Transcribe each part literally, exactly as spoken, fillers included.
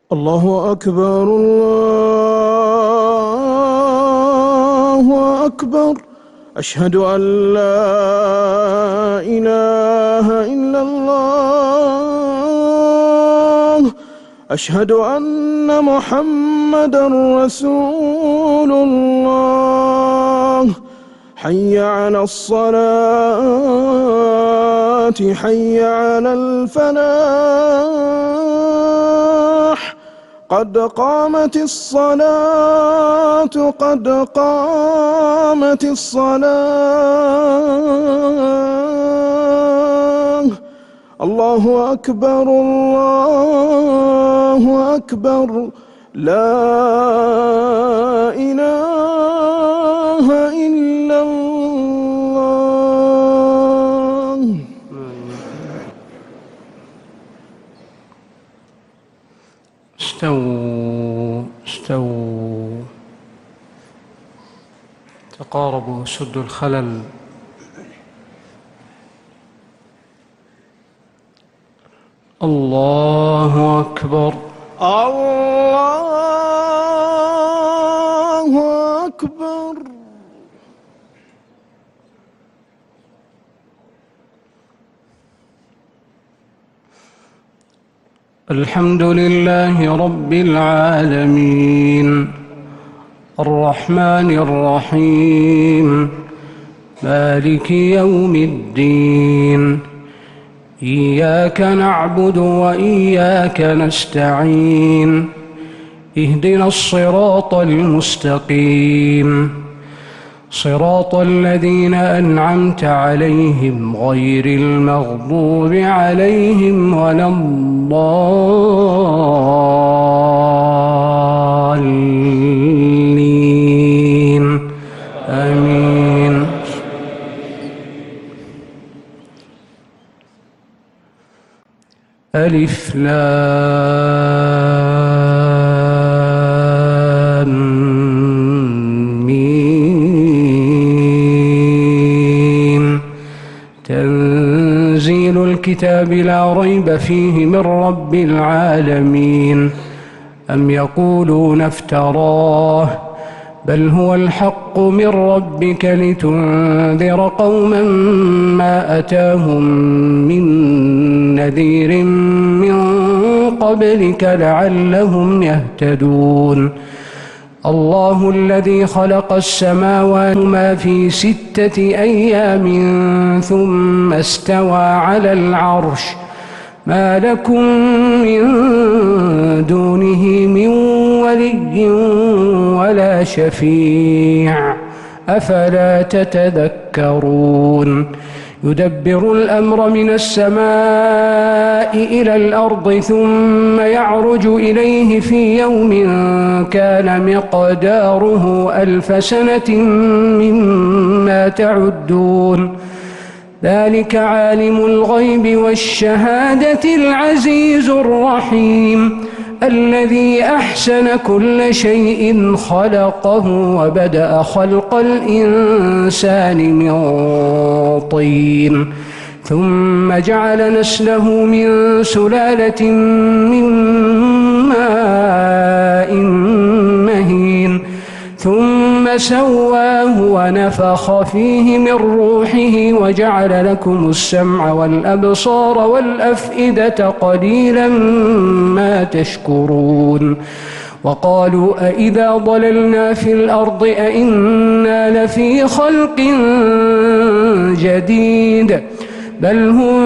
الله أكبر الله أكبر. أشهد أن لا إله إلا الله. أشهد أن محمدًا رسول الله. حي على الصلاة حي على الفلاح. قد قامت الصلاة قد قامت الصلاة. الله أكبر الله أكبر. لا إله إلا الله. استووا استووا تقاربوا سدوا الخلل. الله أكبر الله أكبر. الحمد لله رب العالمين الرحمن الرحيم مالك يوم الدين. إياك نعبد وإياك نستعين. اهدنا الصراط المستقيم صراط الذين أنعمت عليهم غير المغضوب عليهم ولا الضالين. آمين. ألف لام ميم. تنزيل الكتاب لا ريب فيه من رب العالمين. أم يقولون افتراه بل هو الحق من ربك لتنذر قوما ما أتاهم من نذير من قبلك لعلهم يهتدون. الله الذي خلق السماوات ما في ستة أيام ثم استوى على العرش. ما لكم من دونه من ولي ولا شفيع أفلا تتذكرون. يدبر الأمر من السماء إلى الأرض ثم يعرج إليه في يوم كان مقداره ألف سنة مما تعدون. ذلك عالم الغيب والشهادة العزيز الرحيم الذي أحسن كل شيء خلقه وبدأ خلق الإنسان من طين ثم جعل نسله من سلالة من ماء مهين ثم سواه ونفخ فيه من روحه وجعل لكم السمع والأبصار والأفئدة قليلا ما تشكرون. وقالوا أإذا ضللنا في الأرض أإنا لفي خلق جديد بل هم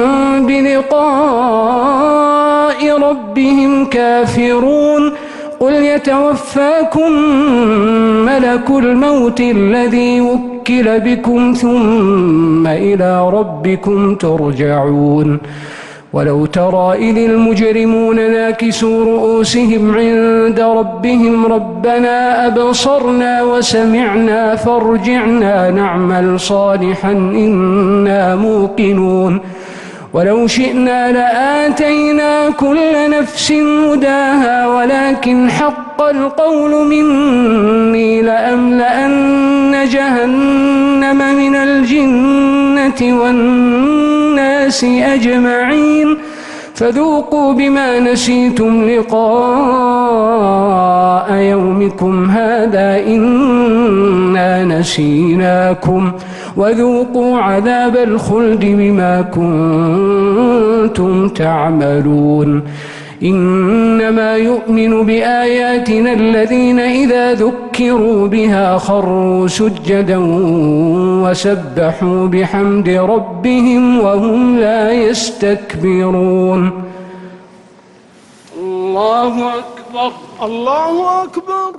بلقاء ربهم كافرون. قل يتوفاكم ملك الموت الذي وكل بكم ثم إلى ربكم ترجعون. ولو ترى إذ المجرمون ناكسوا رؤوسهم عند ربهم ربنا أبصرنا وسمعنا فارجعنا نعمل صالحا إنا موقنون. ولو شئنا لآتينا كل نفس هداها ولكن حق القول مني لأملأن جهنم من الجنة والناس أجمعين. فذوقوا بما نسيتم لقاء يومكم هذا إنا نسيناكم وذوقوا عذاب الخلد بما كنتم تعملون إنما يؤمن بآياتنا الذين إذا ذكروا بها خروا سجدا وسبحوا بحمد ربهم وهم لا يستكبرون. الله أكبر. الله أكبر.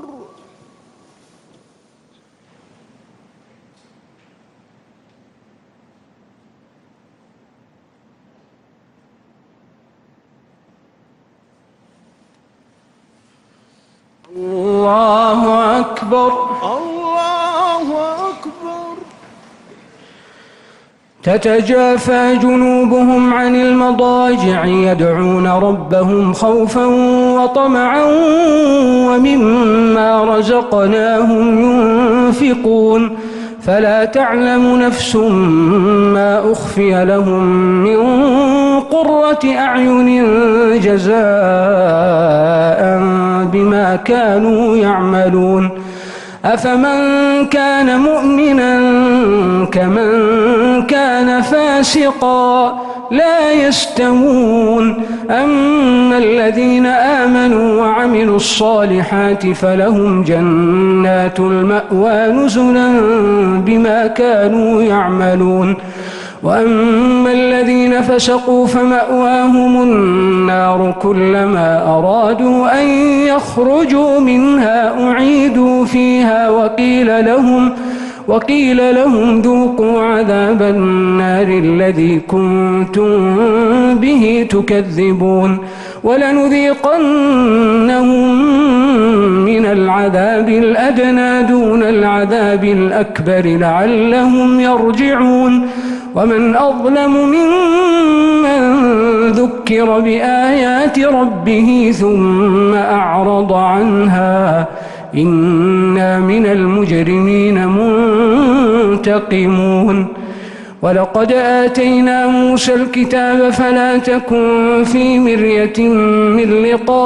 الله أكبر. الله أكبر. تتجافى جنوبهم عن المضاجع يدعون ربهم خوفا وطمعا ومما رزقناهم ينفقون فلا تعلم نفس ما أخفي لهم من قرة أعين جزاء بما كانوا يعملون أفمن كان مؤمنا كمن كان فاسقا لا يستوون أما الذين آمنوا وعملوا الصالحات فلهم جنات المأوى نزلا بما كانوا يعملون وأما الذين فسقوا فمأواهم النار كلما أرادوا أن يخرجوا منها أعيدوا فيها وقيل لهم وقيل لهم ذوقوا عذاب النار الذي كنتم به تكذبون ولنذيقنهم من العذاب الأدنى دون العذاب الأكبر لعلهم يرجعون ومن أظلم ممن ذكر بآيات ربه ثم أعرض عنها إنا من المجرمين منتقمون ولقد آتينا موسى الكتاب فلا تكن في مرية من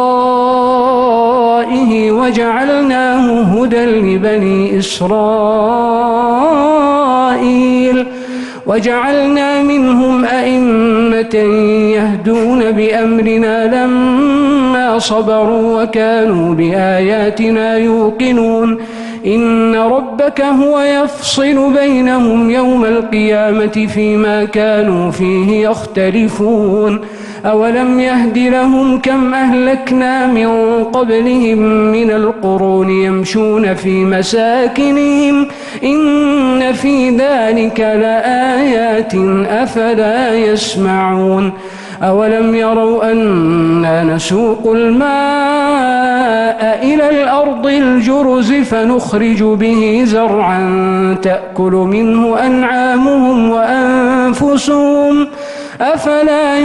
لقائه وجعلناه هدى لبني إسرائيل وجعلنا منهم أئمة يهدون بأمرنا لما صبروا وكانوا بآياتنا يوقنون إن ربك هو يفصل بينهم يوم القيامة فيما كانوا فيه يختلفون أولم يهد لهم كم أهلكنا من قبلهم من القرون يمشون في مساكنهم إن في ذلك لآيات أفلا يسمعون أولم يروا أنا نسوق الماء إلى الأرض الجرز فنخرج به زرعا تأكل منه أنعامهم وأنفسهم أفلا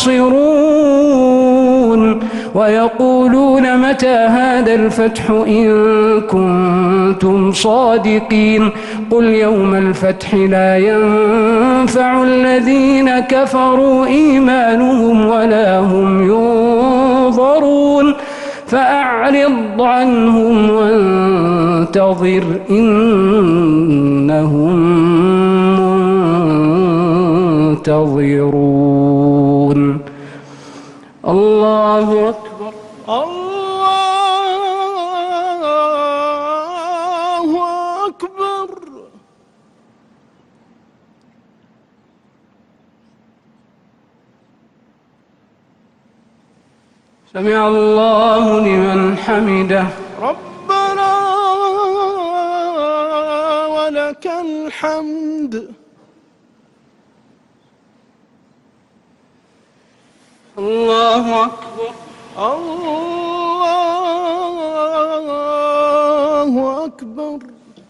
يبصرون ويقولون متى هذا الفتح إن كنتم صادقين قل يوم الفتح لا ينفع الذين كفروا إيمانهم ولا هم ينظرون فأعرض عنهم وانتظر إنهم منتظرون. الله أكبر. الله أكبر. سمع الله لمن حمده. ربنا ولك الحمد. الله أكبر. الله أكبر.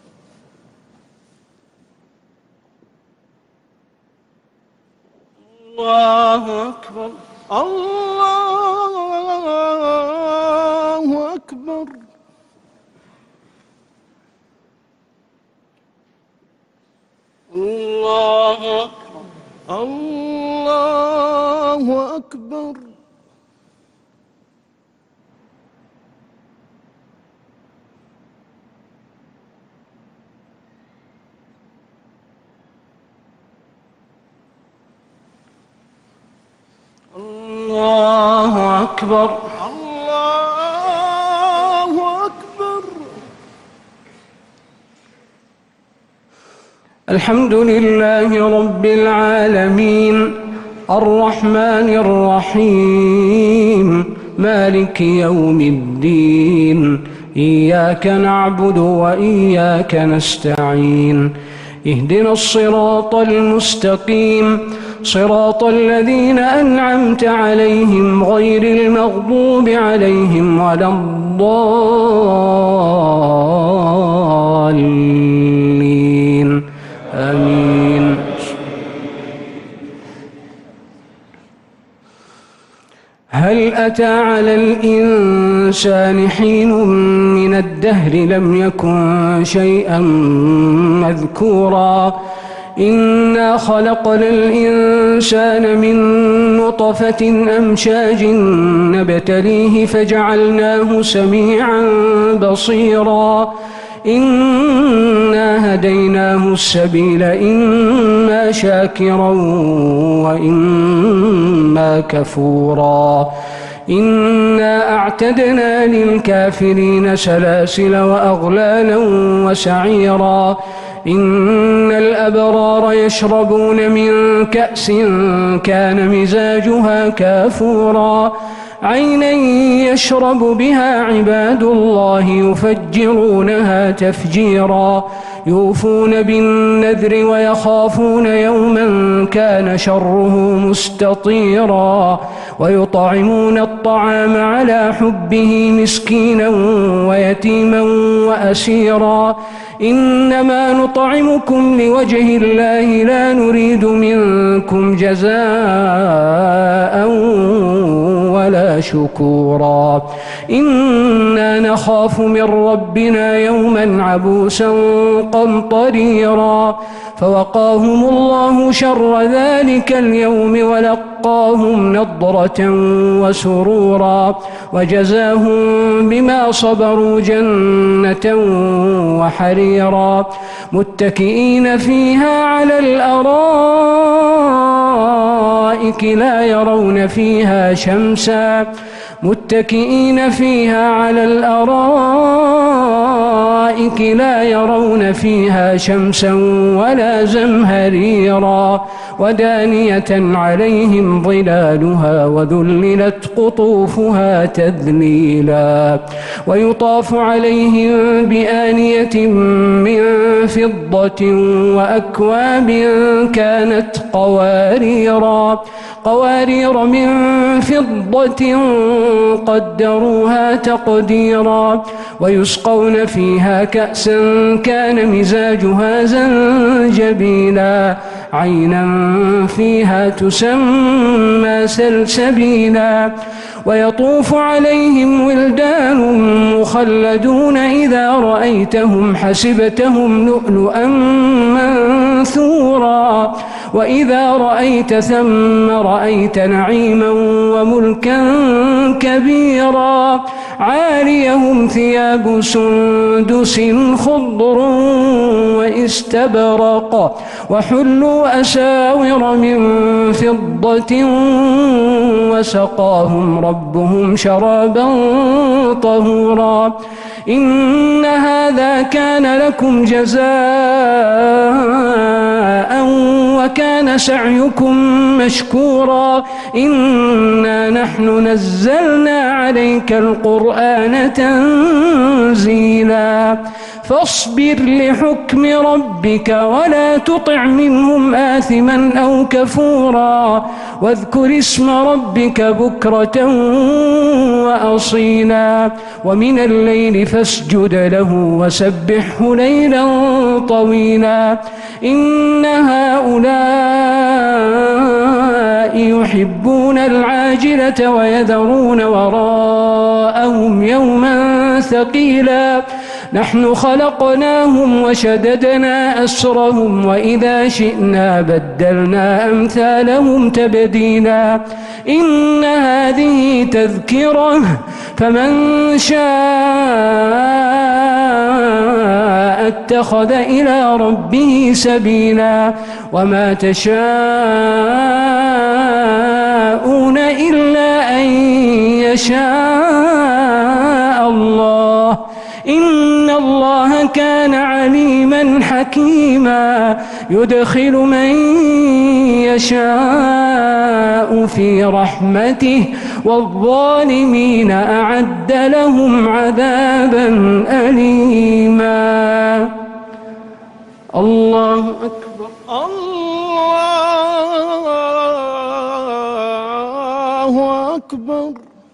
الله أكبر. الله أكبر. الله أكبر. الله الله أكبر. الله أكبر. الله أكبر. الحمد لله رب العالمين الرحمن الرحيم مالك يوم الدين إياك نعبد وإياك نستعين اهدنا الصراط المستقيم صراط الذين أنعمت عليهم غير المغضوب عليهم ولا الضالين آمين. هل أتى على الإنسان حين من الدهر لم يكن شيئا مذكورا إنا خلقنا الإنسان من نطفة أمشاج نبتليه فجعلناه سميعا بصيرا إنا هديناه السبيل إما شاكرا وإما كفورا إنا أعتدنا للكافرين سلاسل وأغلالا وسعيرا إن الأبرار يشربون من كأس كان مزاجها كافورا عينا يشرب بها عباد الله يفجرونها تفجيرا يوفون بالنذر ويخافون يوما كان شره مستطيرا ويطعمون الطعام على حبه مسكينا ويتيما وأسيرا إنما نطعمكم لوجه الله لا نريد منكم جزاء ولا شكورا إنا نخاف من ربنا يوما عبوسا قمطريرا فوقاهم الله شر ذلك اليوم ولقاهم نضرة وسرورا وجزاهم بما صبروا جنة وحريرا متكئين فيها على الأرائك لا يرون فيها شمسا متكئين فيها على الأرائك لا يرون فيها شمسا ولا زمهريرا ودانية عليهم ظلالها وذللت قطوفها تذليلا ويطاف عليهم بآنية من فضة وأكواب كانت قواريرا قوارير من فضة قدروها تقديرا ويسقون فيها كأسا كان مزاجها زنجبيلا عينا فيها تسمى سلسبيلا ويطوف عليهم ولدان مخلدون إذا رأيتهم حسبتهم لؤلؤا منثورا وإذا رأيت ثم رأيت نعيما وملكا كبيرا عاليهم ثياب سندس خضر واستبرق وحلوا أساور من فضة وسقاهم ربهم شرابا طهورا إن هذا كان لكم جزاء وكان سعيكم مشكورا إنا نحن نزلنا عليك القرآن تنزيلا فاصبر لحكم ربك ولا تطع منهم آثما أو كفورا واذكر اسم ربك بكرة وأصيلا ومن الليل فاسجد له وسبحه ليلا طويلا إن هؤلاء يحبون العاجلة ويذرون وراءهم يوما ثقيلا نحن خلقناهم وشددنا أسرهم وإذا شئنا بدلنا أمثالهم تبديلا إن هذه تذكرة فمن شاء اتخذ إلى ربه سبيلا وما تشاءون إلا أن يشاء الله إن الله كان عليما حكيما يدخل من يشاء في رحمته والظالمين أعد لهم عذابا أليما. الله أكبر. الله أكبر.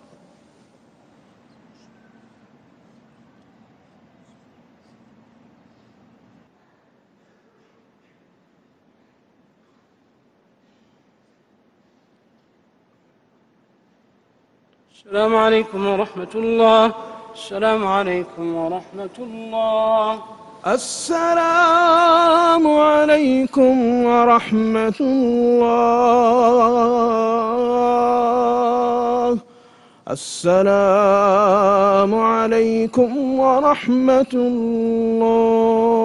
السلام عليكم ورحمة الله. السلام عليكم ورحمة الله. السلام عليكم ورحمة الله. السلام عليكم ورحمة الله.